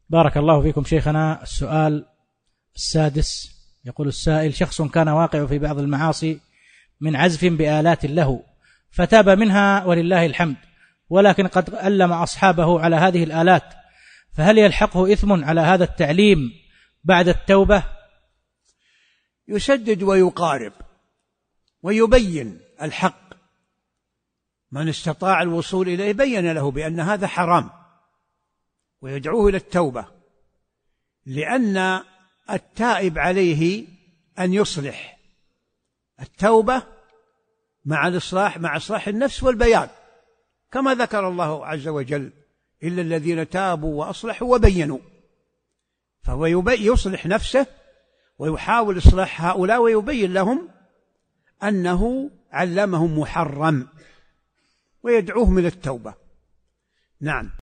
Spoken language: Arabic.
بارك الله فيكم شيخنا. السؤال السادس، يقول السائل: شخص كان واقع في بعض المعاصي من عزف بآلات له فتاب منها ولله الحمد، ولكن قد ألم أصحابه على هذه الآلات، فهل يلحقه إثم على هذا التعليم بعد التوبة؟ يسدد ويقارب ويبين الحق، من استطاع الوصول إليه بين له بأن هذا حرام ويدعوه إلى التوبة، لأن التائب عليه أن يصلح. التوبة مع الإصلاح، مع إصلاح النفس والبيان، كما ذكر الله عز وجل: إلا الذين تابوا وأصلحوا وبينوا. فهو يصلح نفسه ويحاول إصلاح هؤلاء ويبين لهم أنه علمهم محرم ويدعوهم إلى التوبة. نعم.